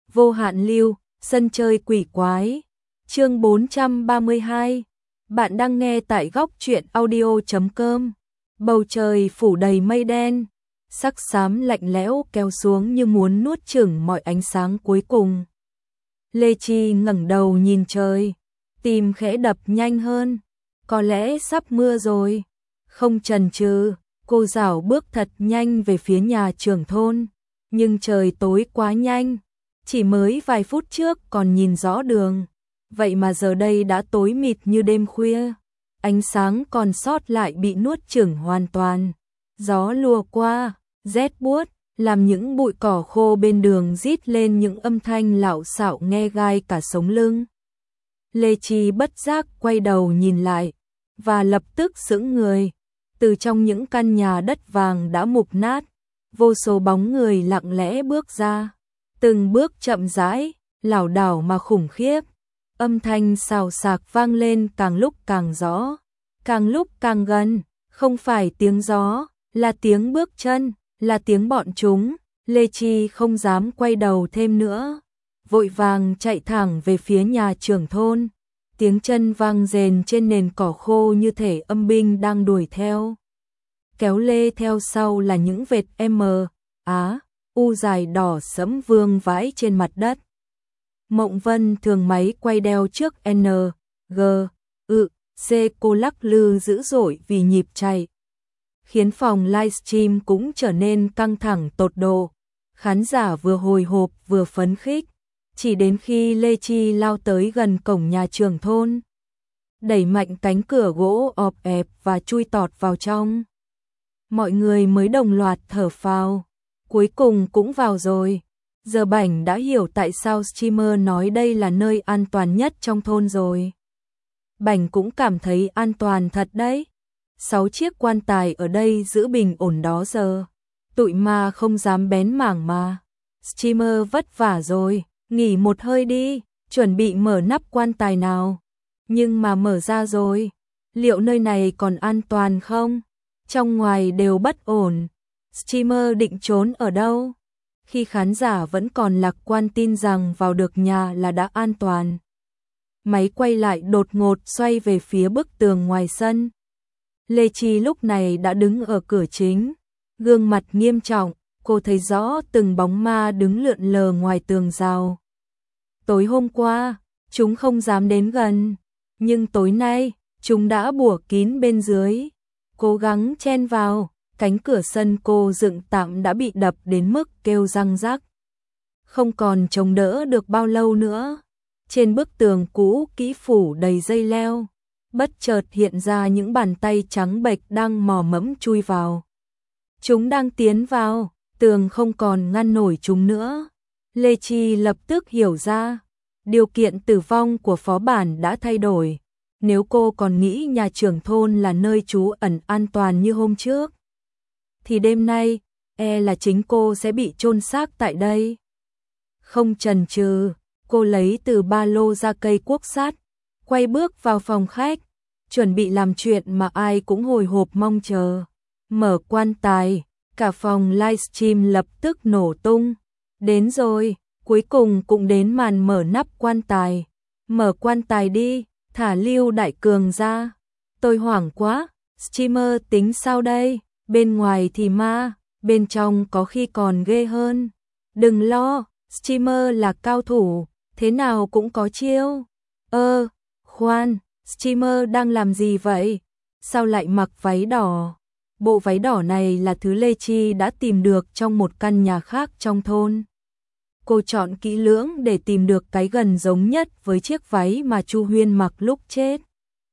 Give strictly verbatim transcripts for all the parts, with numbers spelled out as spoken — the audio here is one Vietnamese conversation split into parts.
Vô hạn lưu, sân chơi quỷ quái. Chương bốn trăm ba mươi hai. Bạn đang nghe tại góc truyện audio chấm com. Bầu trời phủ đầy mây đen, sắc xám lạnh lẽo kéo xuống như muốn nuốt chửng mọi ánh sáng cuối cùng. Lê Chi ngẩng đầu nhìn trời, tim khẽ đập nhanh hơn, có lẽ sắp mưa rồi. Không chần chừ, cô rảo bước thật nhanh về phía nhà trưởng thôn, nhưng trời tối quá nhanh, chỉ mới vài phút trước còn nhìn rõ đường, vậy mà giờ đây đã tối mịt như đêm khuya, ánh sáng còn sót lại bị nuốt chửng hoàn toàn. Gió lùa qua, rét buốt, làm những bụi cỏ khô bên đường rít lên những âm thanh lạo xạo nghe gai cả sống lưng. Lê Chi bất giác quay đầu nhìn lại, và lập tức sững người. Từ trong những căn nhà đất vàng đã mục nát, vô số bóng người lặng lẽ bước ra, từng bước chậm rãi, lảo đảo mà khủng khiếp. Âm thanh xào xạc vang lên càng lúc càng rõ, càng lúc càng gần, không phải tiếng gió, là tiếng bước chân, là tiếng bọn chúng. Lê Chi không dám quay đầu thêm nữa, vội vàng chạy thẳng về phía nhà trưởng thôn. Tiếng chân vang rền trên nền cỏ khô như thể âm binh đang đuổi theo. Kéo lê theo sau là những vệt M, Á, U dài đỏ sẫm vương vãi trên mặt đất. Mộng Vân thường máy quay đeo trước N, G, ự, C cô lắc lư dữ dội vì nhịp chạy, khiến phòng livestream cũng trở nên căng thẳng tột độ. Khán giả vừa hồi hộp vừa phấn khích, chỉ đến khi Lê Chi lao tới gần cổng nhà trưởng thôn, đẩy mạnh cánh cửa gỗ ọp ẹp và chui tọt vào trong. Mọi người mới đồng loạt thở phào, cuối cùng cũng vào rồi. Giờ Bảnh đã hiểu tại sao streamer nói đây là nơi an toàn nhất trong thôn rồi. Bảnh cũng cảm thấy an toàn thật đấy. Sáu chiếc quan tài ở đây giữ bình ổn đó giờ. Tụi ma không dám bén mảng mà. Streamer vất vả rồi, nghỉ một hơi đi, chuẩn bị mở nắp quan tài nào. Nhưng mà mở ra rồi, liệu nơi này còn an toàn không? Trong ngoài đều bất ổn. Streamer định trốn ở đâu? Khi khán giả vẫn còn lạc quan tin rằng vào được nhà là đã an toàn, máy quay lại đột ngột xoay về phía bức tường ngoài sân. Lê Chi lúc này đã đứng ở cửa chính, gương mặt nghiêm trọng, cô thấy rõ từng bóng ma đứng lượn lờ ngoài tường rào. Tối hôm qua, chúng không dám đến gần, nhưng tối nay, chúng đã bủa kín bên dưới, cố gắng chen vào. Cánh cửa sân cô dựng tạm đã bị đập đến mức kêu răng rắc, không còn chống đỡ được bao lâu nữa. Trên bức tường cũ kỹ phủ đầy dây leo, bất chợt hiện ra những bàn tay trắng bệch đang mò mẫm chui vào. Chúng đang tiến vào, tường không còn ngăn nổi chúng nữa. Lê Chi lập tức hiểu ra, điều kiện tử vong của phó bản đã thay đổi. Nếu cô còn nghĩ nhà trưởng thôn là nơi trú ẩn an toàn như hôm trước, thì đêm nay, e là chính cô sẽ bị chôn xác tại đây. Không chần chừ, cô lấy từ ba lô ra cây cuốc sắt, quay bước vào phòng khách, chuẩn bị làm chuyện mà ai cũng hồi hộp mong chờ. Mở quan tài, cả phòng livestream lập tức nổ tung. Đến rồi, cuối cùng cũng đến màn mở nắp quan tài. Mở quan tài đi, thả Lưu Đại Cường ra. Tôi hoảng quá, streamer tính sao đây? Bên ngoài thì ma, bên trong có khi còn ghê hơn. Đừng lo, streamer là cao thủ, thế nào cũng có chiêu. Ơ, khoan, streamer đang làm gì vậy? Sao lại mặc váy đỏ? Bộ váy đỏ này là thứ Lê Chi đã tìm được trong một căn nhà khác trong thôn. Cô chọn kỹ lưỡng để tìm được cái gần giống nhất với chiếc váy mà Chu Huyên mặc lúc chết.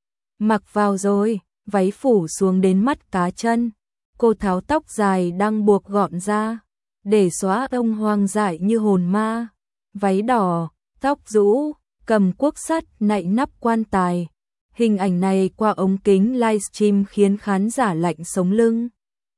Mặc vào rồi, váy phủ xuống đến mắt cá chân. Cô tháo tóc dài đang buộc gọn ra, để xóa ông hoang dại như hồn ma. Váy đỏ, tóc rũ, cầm cuốc sắt nạy nắp quan tài. Hình ảnh này qua ống kính livestream khiến khán giả lạnh sống lưng.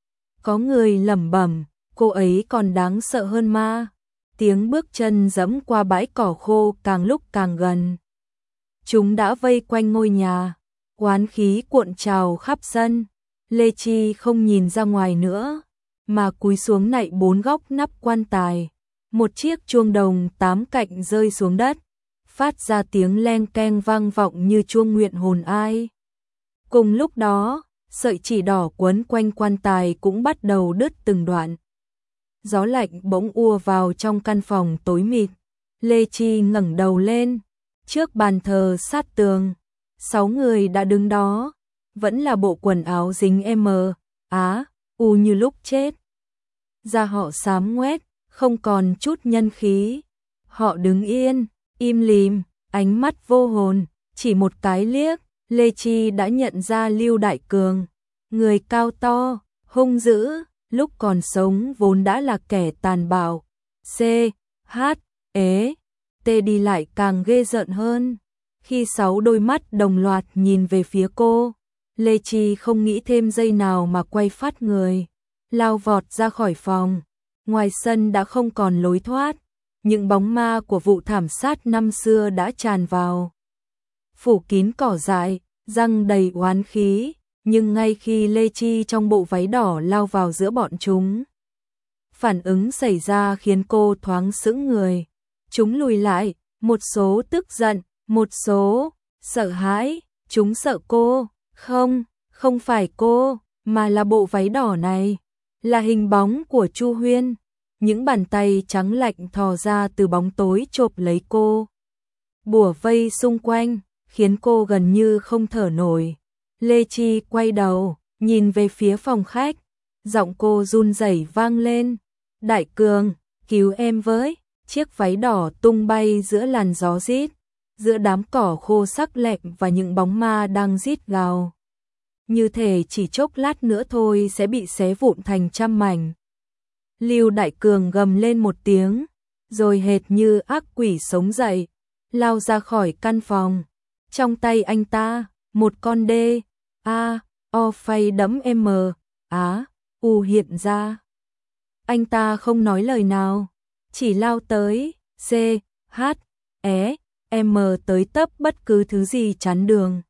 Có người lẩm bẩm, cô ấy còn đáng sợ hơn ma. Tiếng bước chân dẫm qua bãi cỏ khô càng lúc càng gần. Chúng đã vây quanh ngôi nhà, oán khí cuộn trào khắp sân. Lê Chi không nhìn ra ngoài nữa, mà cúi xuống nạy bốn góc nắp quan tài. một chiếc chuông đồng tám cạnh rơi xuống đất, phát ra tiếng leng keng vang vọng như chuông nguyện hồn ai. Cùng lúc đó, sợi chỉ đỏ quấn quanh quan tài cũng bắt đầu đứt từng đoạn. Gió lạnh bỗng ùa vào trong căn phòng tối mịt. Lê Chi ngẩng đầu lên, trước bàn thờ sát tường, sáu người đã đứng đó, vẫn là bộ quần áo dính M, Á, U như lúc chết. Da họ xám ngoét, không còn chút nhân khí. Họ đứng yên, im lìm, ánh mắt vô hồn, chỉ một cái liếc, Lê Chi đã nhận ra Lưu Đại Cường, người cao to, hung dữ, lúc còn sống vốn đã là kẻ tàn bạo. C, H, ế, T đi lại càng ghê rợn hơn. Khi sáu đôi mắt đồng loạt nhìn về phía cô, Lê Chi không nghĩ thêm giây nào mà quay phát người, lao vọt ra khỏi phòng. Ngoài sân đã không còn lối thoát, những bóng ma của vụ thảm sát năm xưa đã tràn vào, phủ kín cỏ dại, răng đầy oán khí. Nhưng ngay khi Lê Chi trong bộ váy đỏ lao vào giữa bọn chúng, phản ứng xảy ra khiến cô thoáng sững người. Chúng lùi lại, một số tức giận, một số sợ hãi. Chúng sợ cô, không, không phải cô, mà là bộ váy đỏ này, là hình bóng của Chu Huyên. Những bàn tay trắng lạnh thò ra từ bóng tối chộp lấy cô, bủa vây xung quanh, khiến cô gần như không thở nổi. Lê Chi quay đầu, nhìn về phía phòng khách, giọng cô run rẩy vang lên, Đại Cường, cứu em với. Chiếc váy đỏ tung bay giữa làn gió rít, giữa đám cỏ khô sắc lẹm và những bóng ma đang rít gào. Như thể chỉ chốc lát nữa thôi sẽ bị xé vụn thành trăm mảnh. Lưu Đại Cường gầm lên một tiếng, rồi hệt như ác quỷ sống dậy, lao ra khỏi căn phòng. Trong tay anh ta, một con đê, A, O phay đẫm M, Á, U hiện ra. Anh ta không nói lời nào, chỉ lao tới, C, H, E, M tới tấp bất cứ thứ gì chắn đường.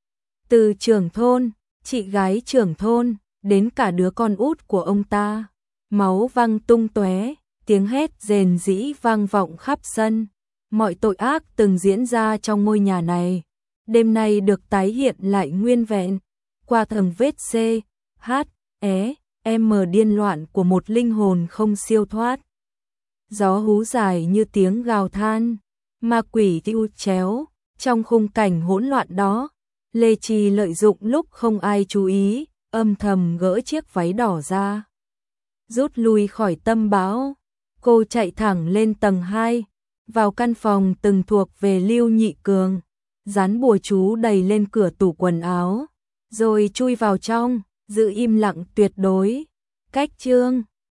Từ trưởng thôn, chị gái trưởng thôn, đến cả đứa con út của ông ta. Máu văng tung tóe, tiếng hét rền rĩ vang vọng khắp sân. Mọi tội ác từng diễn ra trong ngôi nhà này, đêm nay được tái hiện lại nguyên vẹn, qua tầng vết C, H, E, M điên loạn của một linh hồn không siêu thoát. Gió hú dài như tiếng gào than, ma quỷ tiêu chéo, trong khung cảnh hỗn loạn đó, Lê Chi lợi dụng lúc không ai chú ý, âm thầm gỡ chiếc váy đỏ ra. Rút lui khỏi tâm bão, cô chạy thẳng lên tầng hai, vào căn phòng từng thuộc về Lưu Nhị Cường, dán bùa chú đầy lên cửa tủ quần áo, rồi chui vào trong, giữ im lặng tuyệt đối. Cách chương